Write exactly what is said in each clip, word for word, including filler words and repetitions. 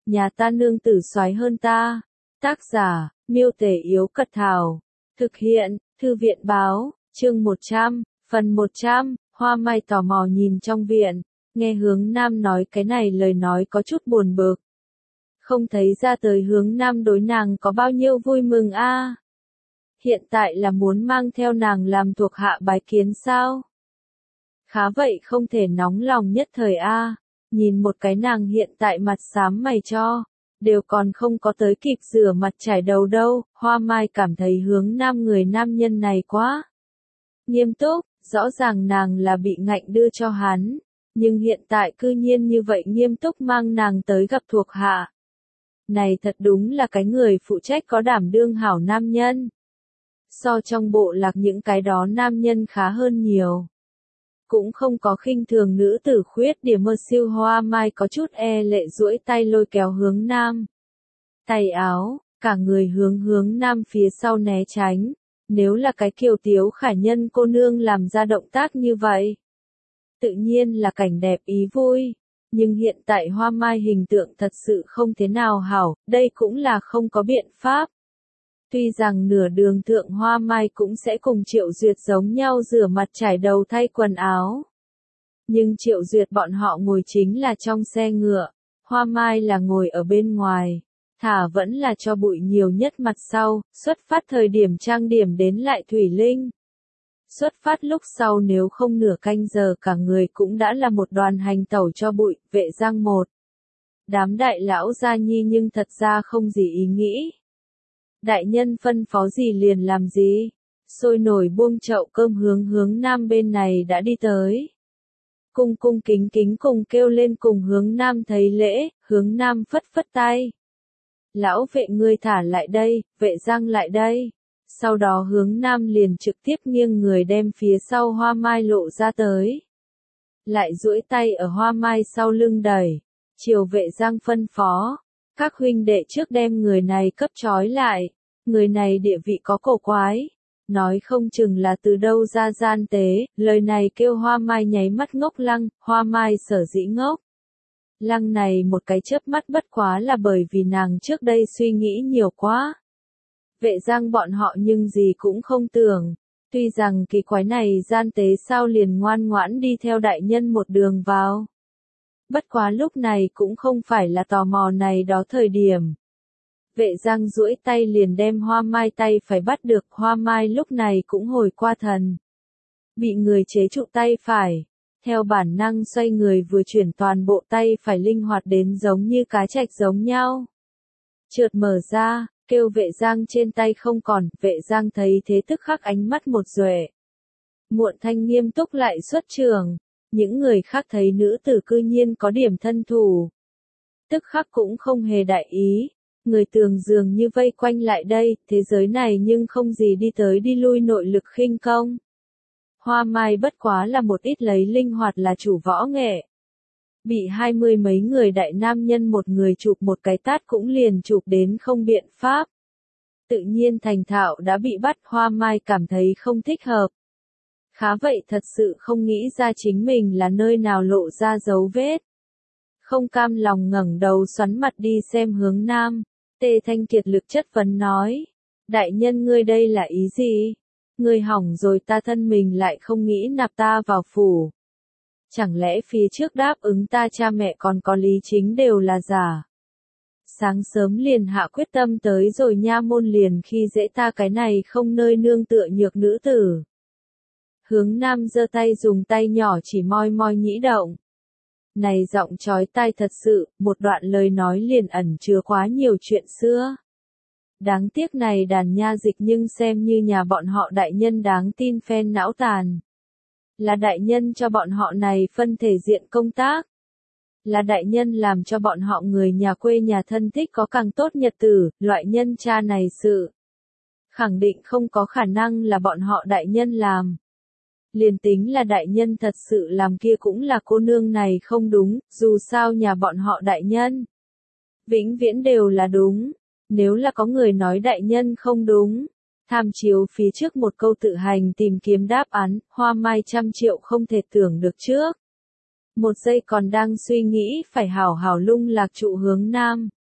nhà ta nương tử soái hơn ta. Tác giả, Miêu Tể Yếu Cật Thảo. Thực hiện, Thư viện Báo, chương một trăm, phần một trăm, Hoa Mai tò mò nhìn trong viện, nghe Hướng Nam nói cái này lời nói có chút buồn bực. Không thấy ra tới Hướng Nam đối nàng có bao nhiêu vui mừng a. À? Hiện tại là muốn mang theo nàng làm thuộc hạ bái kiến sao? Khá vậy không thể nóng lòng nhất thời a. À? Nhìn một cái nàng hiện tại mặt xám mày cho, đều còn không có tới kịp rửa mặt chải đầu đâu, Hoa Mai cảm thấy Hướng Nam người nam nhân này quá nghiêm túc, rõ ràng nàng là bị ngạnh đưa cho hắn, nhưng hiện tại cư nhiên như vậy nghiêm túc mang nàng tới gặp thuộc hạ. Này thật đúng là cái người phụ trách có đảm đương hảo nam nhân. So trong bộ lạc những cái đó nam nhân khá hơn nhiều. Cũng không có khinh thường nữ tử khuyết điểm mơ siêu. Hoa Mai có chút e lệ duỗi tay lôi kéo Hướng Nam. Tay áo, cả người hướng Hướng Nam phía sau né tránh. Nếu là cái kiều tiếu khả nhân cô nương làm ra động tác như vậy, tự nhiên là cảnh đẹp ý vui. Nhưng hiện tại Hoa Mai hình tượng thật sự không thế nào hảo, đây cũng là không có biện pháp. Tuy rằng nửa đường thượng Hoa Mai cũng sẽ cùng Triệu Duyệt giống nhau rửa mặt trải đầu thay quần áo. Nhưng Triệu Duyệt bọn họ ngồi chính là trong xe ngựa, Hoa Mai là ngồi ở bên ngoài, thả vẫn là cho bụi nhiều nhất mặt sau, xuất phát thời điểm trang điểm đến lại Thủy Linh. Xuất phát lúc sau nếu không nửa canh giờ cả người cũng đã là một đoàn hành tẩu cho bụi, Vệ Giang một. Đám đại lão gia nhi nhưng thật ra không gì ý nghĩ. Đại nhân phân phó gì liền làm gì, sôi nổi buông chậu cơm hướng Hướng Nam bên này đã đi tới. Cung cung kính kính cùng kêu lên cùng Hướng Nam thấy lễ, Hướng Nam phất phất tay. Lão vệ ngươi thả lại đây, Vệ Giang lại đây. Sau đó Hướng Nam liền trực tiếp nghiêng người đem phía sau Hoa Mai lộ ra tới. Lại duỗi tay ở Hoa Mai sau lưng đẩy, chiều Vệ Giang phân phó. Các huynh đệ trước đem người này cấp trói lại, người này địa vị có cổ quái, nói không chừng là từ đâu ra gian tế, lời này kêu Hoa Mai nháy mắt ngốc lăng, Hoa Mai sở dĩ ngốc. Lăng này một cái chớp mắt bất quá là bởi vì nàng trước đây suy nghĩ nhiều quá. Vệ Giang bọn họ nhưng gì cũng không tưởng, tuy rằng kỳ quái này gian tế sao liền ngoan ngoãn đi theo đại nhân một đường vào. Bất quá lúc này cũng không phải là tò mò này đó thời điểm. Vệ Giang duỗi tay liền đem Hoa Mai tay phải bắt được, Hoa Mai lúc này cũng hồi qua thần. Bị người chế trụ tay phải, theo bản năng xoay người vừa chuyển toàn bộ tay phải linh hoạt đến giống như cá trạch giống nhau. Chợt mở ra, kêu Vệ Giang trên tay không còn, Vệ Giang thấy thế tức khắc ánh mắt một duệ. Muộn thanh nghiêm túc lại xuất trường. Những người khác thấy nữ tử cư nhiên có điểm thân thủ. Tức khắc cũng không hề đại ý, người tường dường như vây quanh lại đây, thế giới này nhưng không gì đi tới đi lui nội lực khinh công. Hoa Mai bất quá là một ít lấy linh hoạt là chủ võ nghệ. Bị hai mươi mấy người đại nam nhân một người chụp một cái tát cũng liền chụp đến không biện pháp. Tự nhiên thành thạo đã bị bắt, Hoa Mai cảm thấy không thích hợp. Khá vậy thật sự không nghĩ ra chính mình là nơi nào lộ ra dấu vết. Không cam lòng ngẩng đầu xoắn mặt đi xem Hướng Nam, Tê Thanh kiệt lực chất vấn nói. Đại nhân ngươi đây là ý gì? Ngươi hỏng rồi ta thân mình lại không nghĩ nạp ta vào phủ. Chẳng lẽ phía trước đáp ứng ta cha mẹ còn có lý chính đều là giả? Sáng sớm liền hạ quyết tâm tới rồi nha môn liền khi dễ ta cái này không nơi nương tựa nhược nữ tử. Hướng Nam giơ tay dùng tay nhỏ chỉ moi moi nhĩ động. Này giọng chói tai thật sự, một đoạn lời nói liền ẩn chứa quá nhiều chuyện xưa. Đáng tiếc này đàn nha dịch nhưng xem như nhà bọn họ đại nhân đáng tin phen não tàn. Là đại nhân cho bọn họ này phân thể diện công tác. Là đại nhân làm cho bọn họ người nhà quê nhà thân thích có càng tốt nhật tử, loại nhân cha này sự. Khẳng định không có khả năng là bọn họ đại nhân làm. Liền tính là đại nhân thật sự làm kia cũng là cô nương này không đúng, dù sao nhà bọn họ đại nhân. Vĩnh viễn đều là đúng, nếu là có người nói đại nhân không đúng. Tham chiếu phía trước một câu tự hành tìm kiếm đáp án, Hoa Mai trăm triệu không thể tưởng được trước. Một giây còn đang suy nghĩ phải hảo hảo lung lạc trụ Hướng Nam.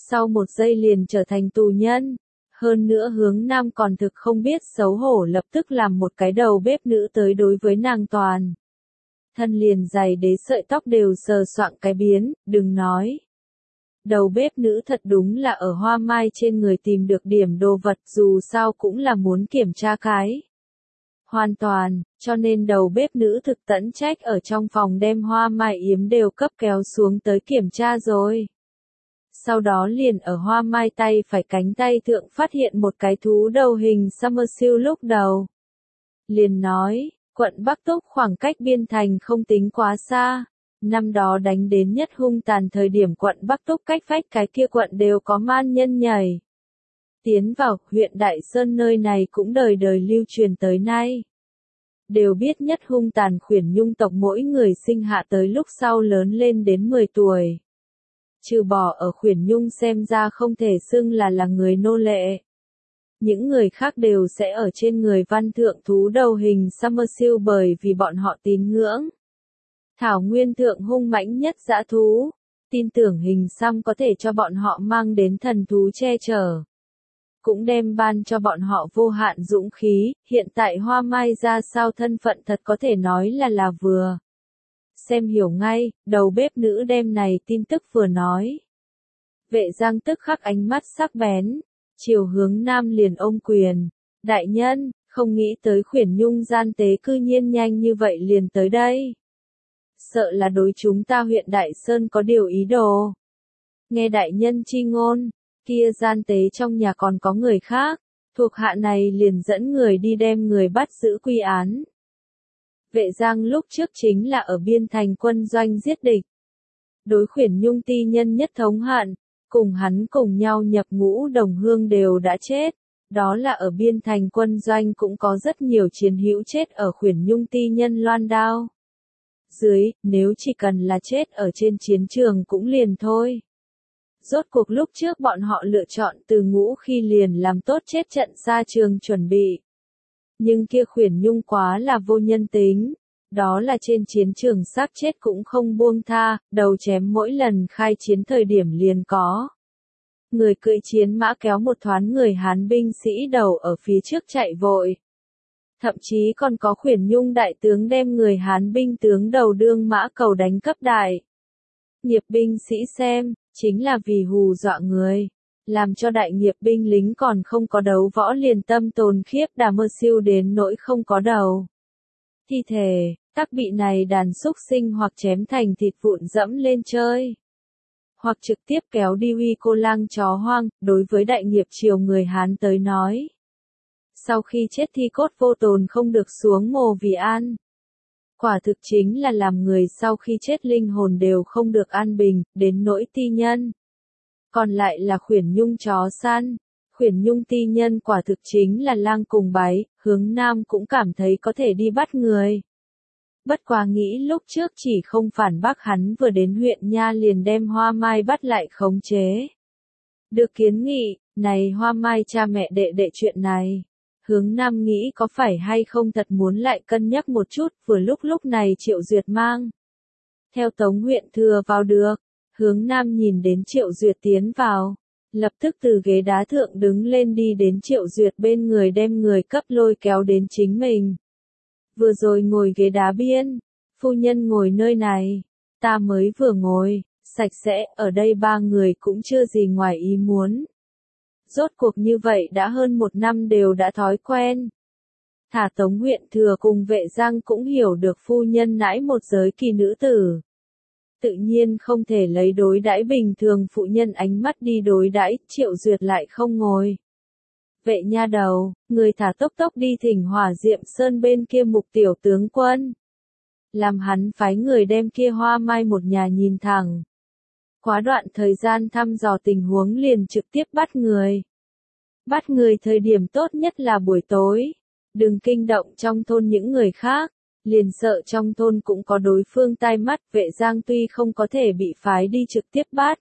sau một giây liền trở thành tù nhân. Hơn nữa Hướng Nam còn thực không biết xấu hổ lập tức làm một cái đầu bếp nữ tới đối với nàng toàn. Thân liền dày đế sợi tóc đều sờ soạng cái biến, đừng nói. Đầu bếp nữ thật đúng là ở Hoa Mai trên người tìm được điểm đồ vật, dù sao cũng là muốn kiểm tra cái. Hoàn toàn, cho nên đầu bếp nữ thực tận trách ở trong phòng đem Hoa Mai yếm đều cấp kéo xuống tới kiểm tra rồi. Sau đó liền ở Hoa Mai tay phải cánh tay thượng phát hiện một cái thú đầu hình Summersill lúc đầu. Liền nói, quận Bắc Túc khoảng cách biên thành không tính quá xa. Năm đó đánh đến nhất hung tàn thời điểm quận Bắc Túc cách vách cái kia quận đều có man nhân nhảy. Tiến vào, huyện Đại Sơn nơi này cũng đời đời lưu truyền tới nay. Đều biết nhất hung tàn khuyển nhung tộc mỗi người sinh hạ tới lúc sau lớn lên đến mười tuổi. Trừ bỏ ở khuyển nhung xem ra không thể xưng là là người nô lệ. Những người khác đều sẽ ở trên người văn thượng thú đầu hình Summersill bởi vì bọn họ tín ngưỡng. Thảo nguyên thượng hung mãnh nhất dã thú, tin tưởng hình xăm có thể cho bọn họ mang đến thần thú che chở. Cũng đem ban cho bọn họ vô hạn dũng khí, hiện tại Hoa Mai ra sao thân phận thật có thể nói là là vừa. Xem hiểu ngay, đầu bếp nữ đem này tin tức vừa nói. Vệ Giang tức khắc ánh mắt sắc bén, chiều Hướng Nam liền ôm quyền. Đại nhân, không nghĩ tới khuyển nhung gian tế cư nhiên nhanh như vậy liền tới đây. Sợ là đối chúng ta huyện Đại Sơn có điều ý đồ. Nghe đại nhân chi ngôn, kia gian tế trong nhà còn có người khác, thuộc hạ này liền dẫn người đi đem người bắt giữ quy án. Vệ Giang lúc trước chính là ở biên thành quân doanh giết địch. Đối khuyển nhung ti nhân nhất thống hận, cùng hắn cùng nhau nhập ngũ đồng hương đều đã chết. Đó là ở biên thành quân doanh cũng có rất nhiều chiến hữu chết ở khuyển nhung ti nhân loan đao. Dưới, nếu chỉ cần là chết ở trên chiến trường cũng liền thôi. Rốt cuộc lúc trước bọn họ lựa chọn từ ngũ khi liền làm tốt chết trận xa trường chuẩn bị. Nhưng kia khuyển nhung quá là vô nhân tính. Đó là trên chiến trường xác chết cũng không buông tha, đầu chém mỗi lần khai chiến thời điểm liền có. Người cưỡi chiến mã kéo một thoáng người Hán binh sĩ đầu ở phía trước chạy vội. Thậm chí còn có khuyển nhung đại tướng đem người Hán binh tướng đầu đương mã cầu đánh cấp đại. Nghiệp binh sĩ xem, chính là vì hù dọa người. Làm cho đại nghiệp binh lính còn không có đấu võ liền tâm tồn khiếp đà mơ siêu đến nỗi không có đầu. Thi thể, các bị này đàn xúc sinh hoặc chém thành thịt vụn dẫm lên chơi. Hoặc trực tiếp kéo đi uy cô lang chó hoang, đối với đại nghiệp triều người Hán tới nói. Sau khi chết thi cốt vô tồn không được xuống mồ vì an. Quả thực chính là làm người sau khi chết linh hồn đều không được an bình, đến nỗi ti nhân. Còn lại là khuyển nhung chó săn. Khuyển nhung ti nhân quả thực chính là lang cùng bái, Hướng Nam cũng cảm thấy có thể đi bắt người. Bất quá nghĩ lúc trước chỉ không phản bác hắn vừa đến huyện Nha liền đem Hoa Mai bắt lại khống chế. Được kiến nghị, này Hoa Mai cha mẹ đệ đệ chuyện này. Hướng Nam nghĩ có phải hay không thật muốn lại cân nhắc một chút, vừa lúc lúc này Triệu Duyệt mang. Theo Tống huyện thừa vào được, Hướng Nam nhìn đến Triệu Duyệt tiến vào, lập tức từ ghế đá thượng đứng lên đi đến Triệu Duyệt bên người đem người cấp lôi kéo đến chính mình. Vừa rồi ngồi ghế đá biên, phu nhân ngồi nơi này, ta mới vừa ngồi, sạch sẽ, ở đây ba người cũng chưa gì ngoài ý muốn. Rốt cuộc như vậy đã hơn một năm đều đã thói quen. Thả Tống huyện thừa cùng Vệ Giang cũng hiểu được phu nhân nãi một giới kỳ nữ tử. Tự nhiên không thể lấy đối đãi bình thường phụ nhân ánh mắt đi đối đãi, Triệu Duyệt lại không ngồi. Vệ nha đầu, người thả tốc tốc đi thỉnh Hỏa Diệm Sơn bên kia Mục tiểu tướng quân. Làm hắn phái người đem kia Hoa Mai một nhà nhìn thẳng. Quá đoạn thời gian thăm dò tình huống liền trực tiếp bắt người. Bắt người thời điểm tốt nhất là buổi tối. Đừng kinh động trong thôn những người khác. Liền sợ trong thôn cũng có đối phương tai mắt. Vệ Giang tuy không có thể bị phái đi trực tiếp bắt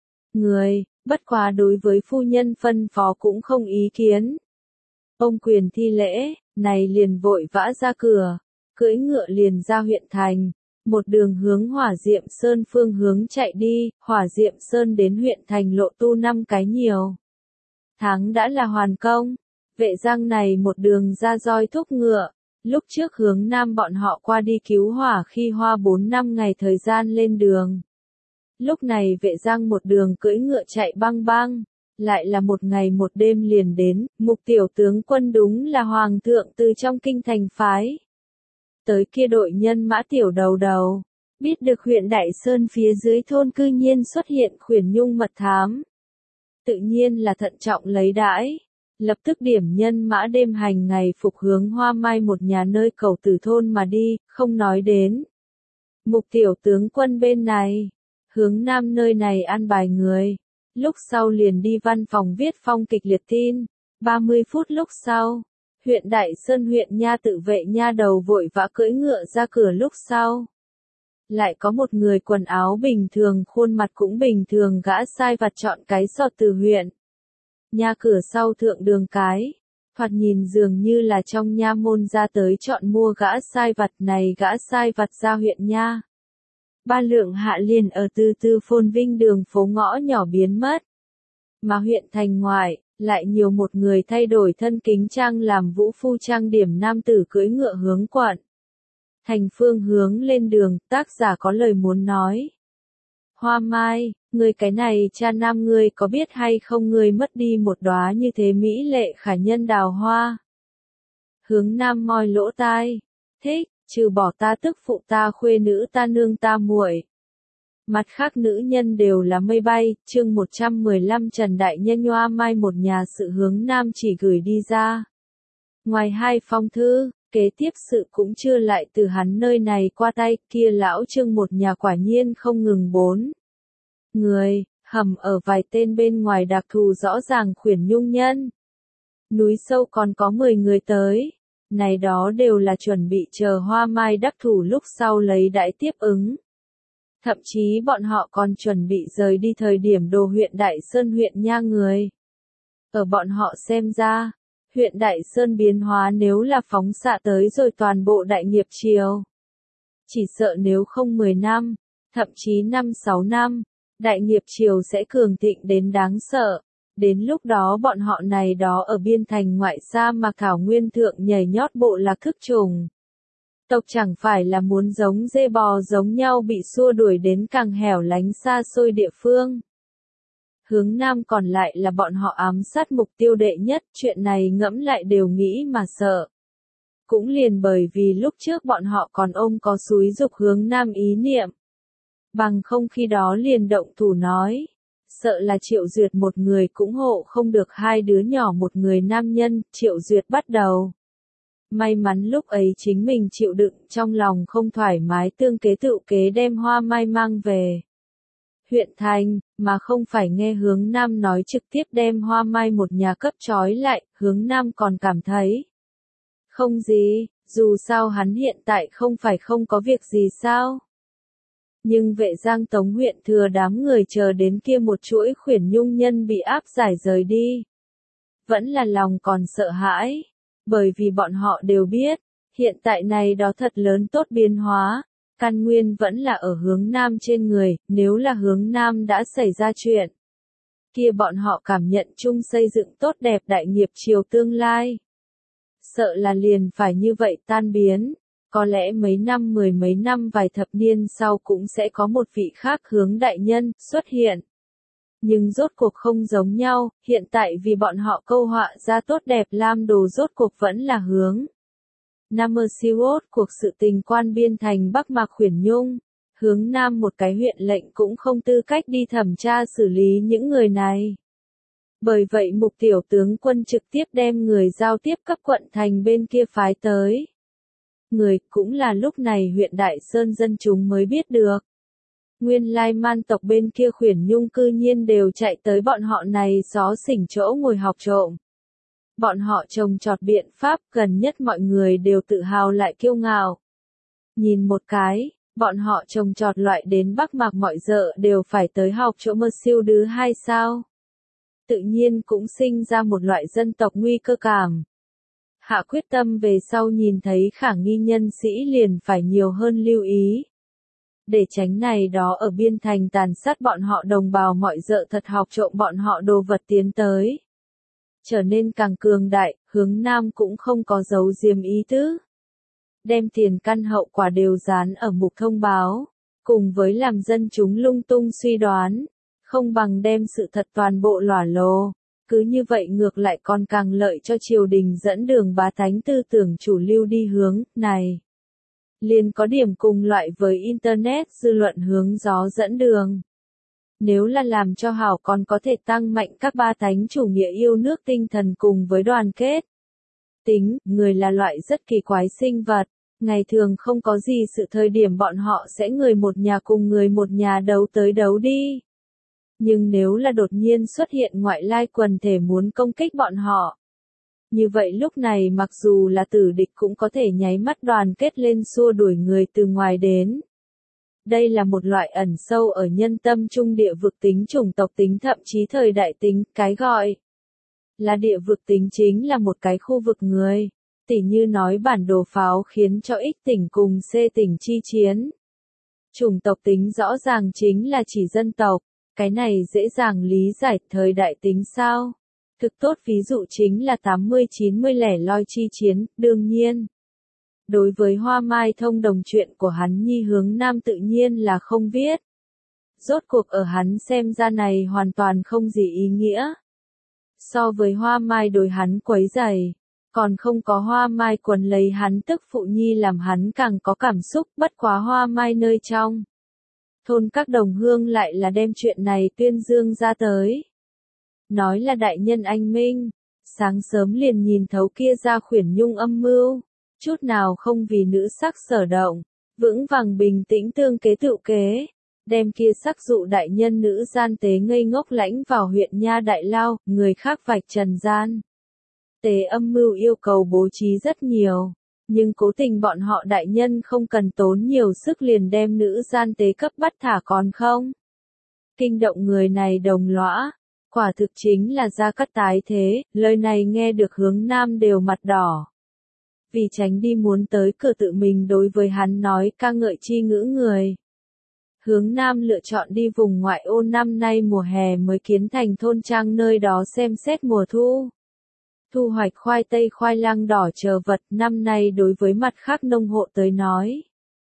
người, bất quá đối với phu nhân phân phó cũng không ý kiến. Ông quyền thi lễ, này liền vội vã ra cửa, cưỡi ngựa liền ra huyện thành. một đường hướng Hỏa Diệm Sơn phương hướng chạy đi, Hỏa Diệm Sơn đến huyện thành lộ tu năm cái nhiều. Tháng đã là hoàn công, Vệ Giang này một đường ra roi thúc ngựa, lúc trước hướng Nam bọn họ qua đi cứu hỏa khi hoa bốn năm ngày thời gian lên đường. Lúc này Vệ Giang một đường cưỡi ngựa chạy băng băng, lại là một ngày một đêm liền đến, Mục tiểu tướng quân đúng là hoàng thượng từ trong kinh thành phái. Tới kia đội nhân mã tiểu đầu đầu, biết được huyện Đại Sơn phía dưới thôn cư nhiên xuất hiện khuyển nhung mật thám. Tự nhiên là thận trọng lấy đãi, lập tức điểm nhân mã đêm hành ngày phục hướng Hoa Mai một nhà nơi cầu tử thôn mà đi, không nói đến. Mục tiểu tướng quân bên này, hướng Nam nơi này an bài người, lúc sau liền đi văn phòng viết phong kịch liệt tin, ba mươi phút lúc sau. Huyện Đại Sơn huyện nha tự vệ nha đầu vội vã cưỡi ngựa ra cửa lúc sau. Lại có một người quần áo bình thường khuôn mặt cũng bình thường gã sai vặt chọn cái sọt từ huyện. Nha cửa sau thượng đường cái, thoạt nhìn dường như là trong nha môn ra tới chọn mua gã sai vặt này gã sai vặt ra huyện nha. Ba lượng hạ liền ở từ từ phồn vinh đường phố ngõ nhỏ biến mất. Mà huyện thành ngoại, lại nhiều một người thay đổi thân kính trang làm vũ phu trang điểm nam tử cưỡi ngựa hướng quận. Thành phương hướng lên đường, tác giả có lời muốn nói. Hoa Mai, người cái này cha nam ngươi có biết hay không ngươi mất đi một đóa như thế mỹ lệ khả nhân đào hoa. Hướng Nam moi lỗ tai, thích, trừ bỏ ta tức phụ ta khuê nữ ta nương ta muội. Mặt khác nữ nhân đều là mây bay, chương một trăm mười lăm Trần Đại Nhân Hoa Mai một nhà sự hướng Nam chỉ gửi đi ra. Ngoài hai phong thư, kế tiếp sự cũng chưa lại từ hắn nơi này qua tay, kia lão Trương một nhà quả nhiên không ngừng bốn. Người, hầm ở vài tên bên ngoài đặc thù rõ ràng khuyển nhung nhân. Núi sâu còn có mười người tới, này đó đều là chuẩn bị chờ Hoa Mai đắc thủ lúc sau lấy đãi tiếp ứng. Thậm chí bọn họ còn chuẩn bị rời đi thời điểm đồ huyện Đại Sơn huyện nha người. Ở bọn họ xem ra, huyện Đại Sơn biến hóa nếu là phóng xạ tới rồi toàn bộ đại nghiệp triều. Chỉ sợ nếu không mười năm, thậm chí năm sáu năm, đại nghiệp triều sẽ cường thịnh đến đáng sợ. Đến lúc đó bọn họ này đó ở biên thành ngoại xa mà thảo nguyên thượng nhảy nhót bộ lạc thức trùng. Tộc chẳng phải là muốn giống dê bò giống nhau bị xua đuổi đến càng hẻo lánh xa xôi địa phương. Hướng Nam còn lại là bọn họ ám sát mục tiêu đệ nhất, chuyện này ngẫm lại đều nghĩ mà sợ. Cũng liền bởi vì lúc trước bọn họ còn ôm có xúi dục hướng Nam ý niệm. Bằng không khi đó liền động thủ nói. Sợ là Triệu Duyệt một người cũng hộ không được hai đứa nhỏ một người nam nhân, Triệu Duyệt bắt đầu. May mắn lúc ấy chính mình chịu đựng trong lòng không thoải mái tương kế tự kế đem Hoa Mai mang về huyện thành, mà không phải nghe hướng Nam nói trực tiếp đem Hoa Mai một nhà cấp trói lại, hướng Nam còn cảm thấy. Không gì, dù sao hắn hiện tại không phải không có việc gì sao. Nhưng Vệ Giang Tống huyện thừa đám người chờ đến kia một chuỗi khuyển nhung nhân bị áp giải rời đi. Vẫn là lòng còn sợ hãi, bởi vì bọn họ đều biết, hiện tại này đó thật lớn tốt biến hóa, căn nguyên vẫn là ở hướng Nam trên người, nếu là hướng Nam đã xảy ra chuyện. Kia bọn họ cảm nhận chung xây dựng tốt đẹp đại nghiệp triều tương lai. Sợ là liền phải như vậy tan biến. Có lẽ mấy năm mười mấy năm vài thập niên sau cũng sẽ có một vị khác hướng đại nhân xuất hiện. Nhưng rốt cuộc không giống nhau, hiện tại vì bọn họ câu họa ra tốt đẹp lam đồ rốt cuộc vẫn là hướng. Nam Mơ Siwot cuộc sự tình quan biên thành Bắc Mạc Khuyển Nhung, hướng Nam một cái huyện lệnh cũng không tư cách đi thẩm tra xử lý những người này. Bởi vậy mục tiểu tướng quân trực tiếp đem người giao tiếp cấp quận thành bên kia phái tới. Người cũng là lúc này huyện Đại Sơn dân chúng mới biết được. Nguyên lai man tộc bên kia khuyển nhung cư nhiên đều chạy tới bọn họ này xó xỉnh chỗ ngồi học trộm. Bọn họ trồng trọt biện pháp gần nhất mọi người đều tự hào lại kiêu ngạo. Nhìn một cái, bọn họ trồng trọt loại đến Bắc Mạc mọi dợ đều phải tới học chỗ mơ siêu đứa hai sao. Tự nhiên cũng sinh ra một loại dân tộc nguy cơ cảm. Hạ quyết tâm về sau nhìn thấy khả nghi nhân sĩ liền phải nhiều hơn lưu ý. để tránh này đó ở biên thành tàn sát bọn họ đồng bào mọi dợ thật học trộm bọn họ đồ vật tiến tới. Trở nên càng cường đại, hướng Nam cũng không có giấu diếm ý tứ. Đem tiền căn hậu quả đều dán ở mục thông báo, cùng với làm dân chúng lung tung suy đoán, không bằng đem sự thật toàn bộ lỏa lồ. Cứ như vậy ngược lại còn càng lợi cho triều đình dẫn đường bá tánh tư tưởng chủ lưu đi hướng này. Liền có điểm cùng loại với Internet dư luận hướng gió dẫn đường. Nếu là làm cho hảo còn có thể tăng mạnh các ba tánh chủ nghĩa yêu nước tinh thần cùng với đoàn kết. Tính, người là loại rất kỳ quái sinh vật, ngày thường không có gì sự thời điểm bọn họ sẽ người một nhà cùng người một nhà đấu tới đấu đi. Nhưng nếu là đột nhiên xuất hiện ngoại lai quần thể muốn công kích bọn họ. Như vậy lúc này mặc dù là tử địch cũng có thể nháy mắt đoàn kết lên xua đuổi người từ ngoài đến. Đây là một loại ẩn sâu ở nhân tâm trung địa vực tính chủng tộc tính thậm chí thời đại tính, cái gọi là địa vực tính chính là một cái khu vực người. Tỉ như nói bản đồ pháo khiến cho X tỉnh cùng C tỉnh chi chiến. Chủng tộc tính rõ ràng chính là chỉ dân tộc. Cái này dễ dàng lý giải thời đại tính sao? Thực tốt ví dụ chính là tám mươi chín mươi lẻ loi chi chiến, đương nhiên. Đối với Hoa Mai thông đồng chuyện của hắn nhi hướng Nam tự nhiên là không viết. Rốt cuộc ở hắn xem ra này hoàn toàn không gì ý nghĩa. So với Hoa Mai đối hắn quấy rầy, còn không có Hoa Mai quần lấy hắn tức phụ nhi làm hắn càng có cảm xúc bất quá Hoa Mai nơi trong. Thôn các đồng hương lại là đem chuyện này tuyên dương ra tới. Nói là đại nhân anh minh, sáng sớm liền nhìn thấu kia ra khuyển nhung âm mưu, chút nào không vì nữ sắc sở động, vững vàng bình tĩnh tương kế tự kế, đem kia sắc dụ đại nhân nữ gian tế ngây ngốc lãnh vào huyện Nha Đại Lao, người khác vạch trần gian. Tế âm mưu yêu cầu bố trí rất nhiều. Nhưng cố tình bọn họ đại nhân không cần tốn nhiều sức liền đem nữ gian tế cấp bắt thả còn không. Kinh động người này đồng lõa, quả thực chính là Gia Cát tái thế, lời này nghe được hướng Nam đều mặt đỏ. Vì tránh đi muốn tới cửa tự mình đối với hắn nói ca ngợi chi ngữ người. Hướng Nam lựa chọn đi vùng ngoại ô năm nay mùa hè mới kiến thành thôn trang nơi đó xem xét mùa thu. Thu hoạch khoai tây khoai lang đỏ chờ vật năm nay đối với mặt khác nông hộ tới nói.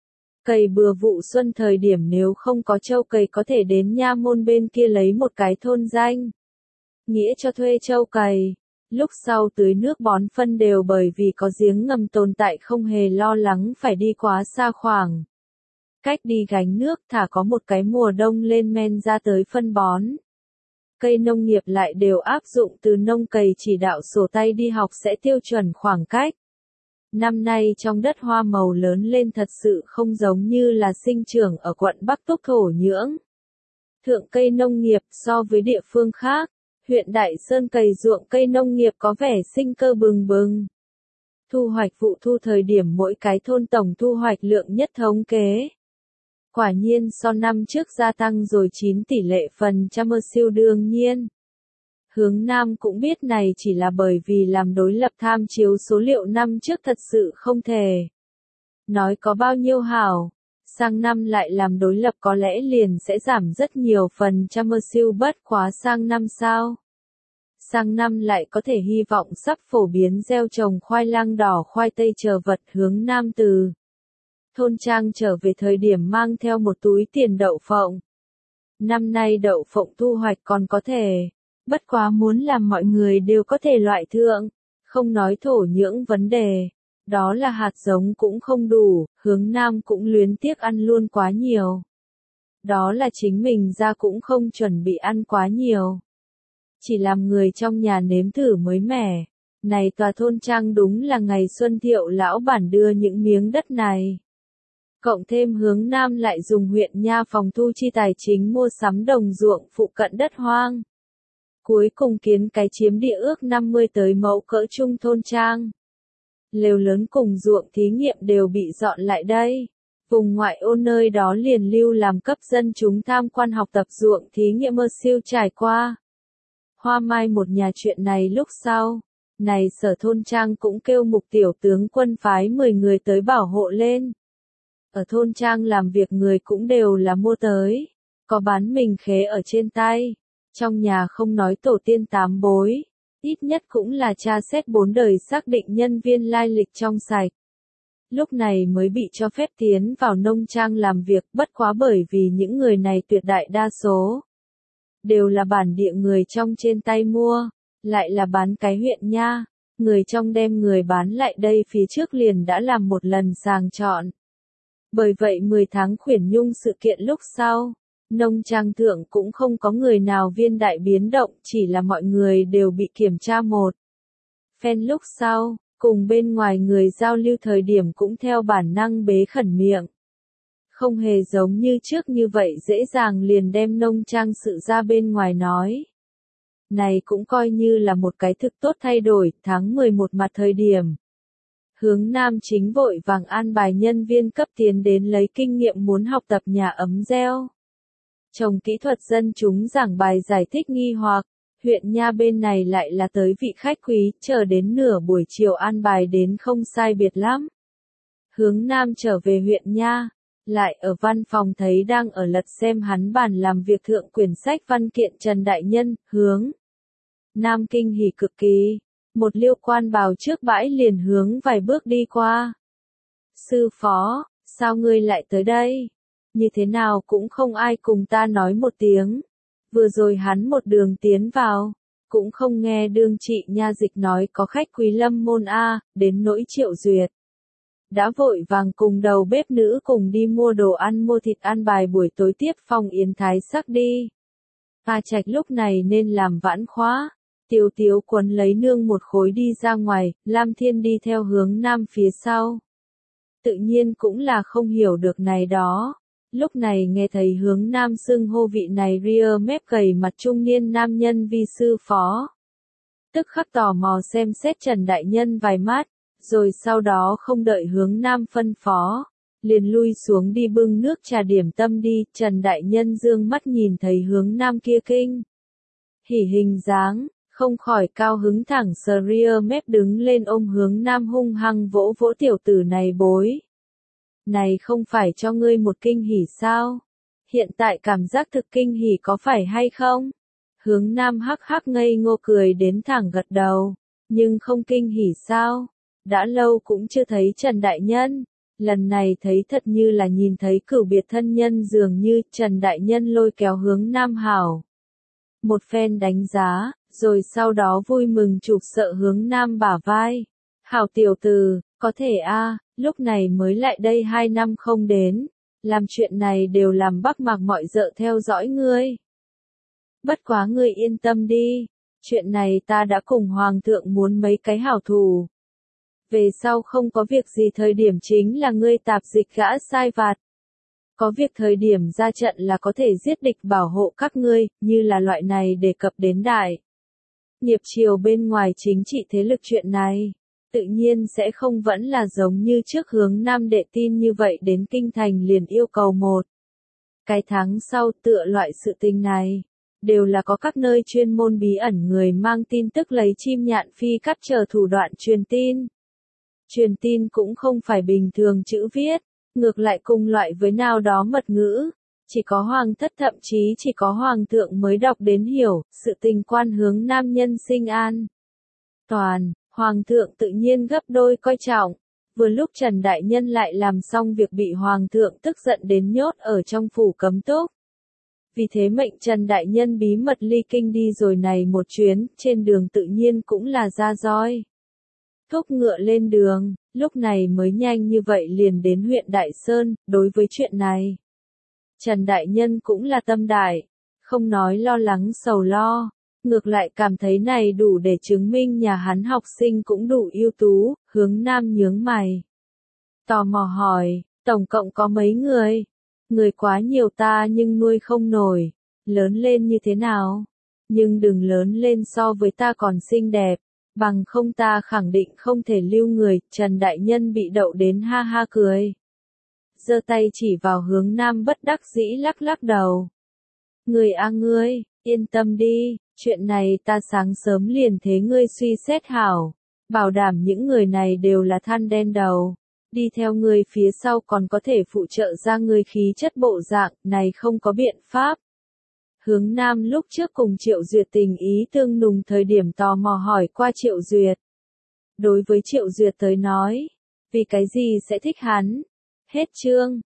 Cày bừa vụ xuân thời điểm nếu không có trâu cày có thể đến nha môn bên kia lấy một cái thôn danh. Nghĩa cho thuê trâu cày. Lúc sau tưới nước bón phân đều bởi vì có giếng ngầm tồn tại không hề lo lắng phải đi quá xa khoảng. Cách đi gánh nước thả có một cái mùa đông lên men ra tới phân bón. Cây nông nghiệp lại đều áp dụng từ nông cày chỉ đạo sổ tay đi học sẽ tiêu chuẩn khoảng cách. Năm nay trong đất hoa màu lớn lên thật sự không giống như là sinh trưởng ở quận Bắc Túc thổ nhưỡng. Thượng cây nông nghiệp so với địa phương khác, huyện Đại Sơn cày ruộng cây nông nghiệp có vẻ sinh cơ bừng bừng. Thu hoạch vụ thu thời điểm mỗi cái thôn tổng thu hoạch lượng nhất thống kế. Quả nhiên so năm trước gia tăng rồi chín tỷ lệ phần trăm mơ siêu đương nhiên. Hướng Nam cũng biết này chỉ là bởi vì làm đối lập tham chiếu số liệu năm trước thật sự không thể. Nói có bao nhiêu hảo, sang năm lại làm đối lập có lẽ liền sẽ giảm rất nhiều phần trăm mơ siêu bất quá sang năm sao. Sang năm lại có thể hy vọng sắp phổ biến gieo trồng khoai lang đỏ khoai tây chờ vật hướng Nam từ. Thôn trang trở về thời điểm mang theo một túi tiền đậu phộng. Năm nay đậu phộng thu hoạch còn có thể, bất quá muốn làm mọi người đều có thể loại thượng, không nói thổ nhưỡng vấn đề, đó là hạt giống cũng không đủ, hướng Nam cũng luyến tiếc ăn luôn quá nhiều. Đó là chính mình ra cũng không chuẩn bị ăn quá nhiều. Chỉ làm người trong nhà nếm thử mới mẻ. Này tòa thôn trang đúng là ngày xuân thiệu lão bản đưa những miếng đất này. Cộng thêm hướng Nam lại dùng huyện Nha phòng thu chi tài chính mua sắm đồng ruộng phụ cận đất hoang. Cuối cùng kiến cái chiếm địa ước năm mươi tới mẫu cỡ trung thôn trang. Lều lớn cùng ruộng thí nghiệm đều bị dọn lại đây. Vùng ngoại ô nơi đó liền lưu làm cấp dân chúng tham quan học tập ruộng thí nghiệm mơ siêu trải qua. Hoa Mai một nhà chuyện này lúc sau. Này sở thôn trang cũng kêu mục tiểu tướng quân phái mười người tới bảo hộ lên. ở thôn trang làm việc người cũng đều là mua tới, có bán mình khế ở trên tay, trong nhà không nói tổ tiên tám bối, ít nhất cũng là tra xét bốn đời xác định nhân viên lai lịch trong sạch. Lúc này mới bị cho phép tiến vào nông trang làm việc, bất quá bởi vì những người này tuyệt đại đa số đều là bản địa người trong trên tay mua, lại là bán cái huyện nha, người trong đem người bán lại đây phía trước liền đã làm một lần sàng chọn. Bởi vậy mười tháng khuyển nhung sự kiện lúc sau, nông trang thượng cũng không có người nào viên đại biến động, chỉ là mọi người đều bị kiểm tra một phen lúc sau, cùng bên ngoài người giao lưu thời điểm cũng theo bản năng bế khẩn miệng. Không hề giống như trước như vậy dễ dàng liền đem nông trang sự ra bên ngoài nói. Này cũng coi như là một cái thực tốt thay đổi, tháng mười một mặt thời điểm. Hướng Nam chính vội vàng an bài nhân viên cấp tiến đến lấy kinh nghiệm muốn học tập nhà ấm gieo trồng kỹ thuật dân chúng giảng bài giải thích nghi hoặc, huyện nha bên này lại là tới vị khách quý, chờ đến nửa buổi chiều an bài đến không sai biệt lắm. Hướng Nam trở về huyện nha, lại ở văn phòng thấy đang ở lật xem hắn bàn làm việc thượng quyển sách văn kiện Trần Đại Nhân, hướng Nam kinh hỉ cực kỳ, một liêu quan bào trước bãi liền hướng vài bước đi qua. Sư phó, sao ngươi lại tới đây? Như thế nào cũng không ai cùng ta nói một tiếng. Vừa rồi hắn một đường tiến vào, cũng không nghe đương trị nha dịch nói có khách quý lâm môn A, đến nỗi Triệu Duyệt. Đã vội vàng cùng đầu bếp nữ cùng đi mua đồ ăn mua thịt ăn bài buổi tối tiếp phong yến thái sắc đi. A Trạch lúc này nên làm vãn khóa. Tiếu Tiếu quấn lấy nương một khối đi ra ngoài, Lam Thiên đi theo hướng Nam phía sau. Tự nhiên cũng là không hiểu được này đó. Lúc này nghe thấy hướng Nam xưng hô vị này ria mép gầy mặt trung niên nam nhân vi sư phó. Tức khắc tò mò xem xét Trần Đại Nhân vài mát, rồi sau đó không đợi hướng Nam phân phó, liền lui xuống đi bưng nước trà điểm tâm đi. Trần Đại Nhân dương mắt nhìn thấy hướng Nam kia kinh hỉ hình dáng, không khỏi cao hứng thẳng sờ ria mép đứng lên ôm hướng Nam hung hăng vỗ vỗ tiểu tử này bối. Này không phải cho ngươi một kinh hỉ sao? Hiện tại cảm giác thực kinh hỉ có phải hay không? Hướng Nam hắc hắc ngây ngô cười đến thẳng gật đầu. Nhưng không kinh hỉ sao? Đã lâu cũng chưa thấy Trần Đại Nhân. Lần này thấy thật như là nhìn thấy cửu biệt thân nhân dường như Trần Đại Nhân lôi kéo hướng Nam hảo. Một phen đánh giá, rồi sau đó vui mừng chụp sợ hướng Nam bả vai. Hảo tiểu tử, có thể a, lúc này mới lại đây hai năm không đến, làm chuyện này đều làm Bắc Mạc mọi dợ theo dõi ngươi. Bất quá ngươi yên tâm đi, chuyện này ta đã cùng Hoàng thượng muốn mấy cái hảo thù. Về sau không có việc gì thời điểm chính là ngươi tạp dịch gã sai vặt. Có việc thời điểm ra trận là có thể giết địch bảo hộ các ngươi, như là loại này đề cập đến đại. Nghiệp triều bên ngoài chính trị thế lực chuyện này, tự nhiên sẽ không vẫn là giống như trước hướng Nam đệ tin như vậy đến kinh thành liền yêu cầu một. Cái tháng sau tựa loại sự tình này, đều là có các nơi chuyên môn bí ẩn người mang tin tức lấy chim nhạn phi cắt chờ thủ đoạn truyền tin. Truyền tin cũng không phải bình thường chữ viết, ngược lại cùng loại với nào đó mật ngữ. Chỉ có hoàng thất thậm chí chỉ có hoàng thượng mới đọc đến hiểu, sự tình quan hướng Nam nhân sinh an. Toàn, hoàng thượng tự nhiên gấp đôi coi trọng. Vừa lúc Trần Đại Nhân lại làm xong việc bị hoàng thượng tức giận đến nhốt ở trong phủ cấm túc. Vì thế mệnh Trần Đại Nhân bí mật ly kinh đi rồi này một chuyến, trên đường tự nhiên cũng là ra roi. Thúc ngựa lên đường, lúc này mới nhanh như vậy liền đến huyện Đại Sơn, đối với chuyện này. Trần Đại Nhân cũng là tâm đại, không nói lo lắng sầu lo, ngược lại cảm thấy này đủ để chứng minh nhà hắn học sinh cũng đủ ưu tú, hướng Nam nhướng mày. Tò mò hỏi, tổng cộng có mấy người? Người quá nhiều ta nhưng nuôi không nổi, lớn lên như thế nào? Nhưng đừng lớn lên so với ta còn xinh đẹp, bằng không ta khẳng định không thể lưu người. Trần Đại Nhân bị đậu đến ha ha cười. Giơ tay chỉ vào hướng Nam bất đắc dĩ lắc lắc đầu. Người a ngươi, yên tâm đi, chuyện này ta sáng sớm liền thế ngươi suy xét hảo, bảo đảm những người này đều là than đen đầu, đi theo người phía sau còn có thể phụ trợ ra người khí chất bộ dạng, này không có biện pháp. Hướng Nam lúc trước cùng Triệu Duyệt tình ý tương nùng thời điểm tò mò hỏi qua Triệu Duyệt. Đối với Triệu Duyệt tới nói, vì cái gì sẽ thích hắn? Hết chương.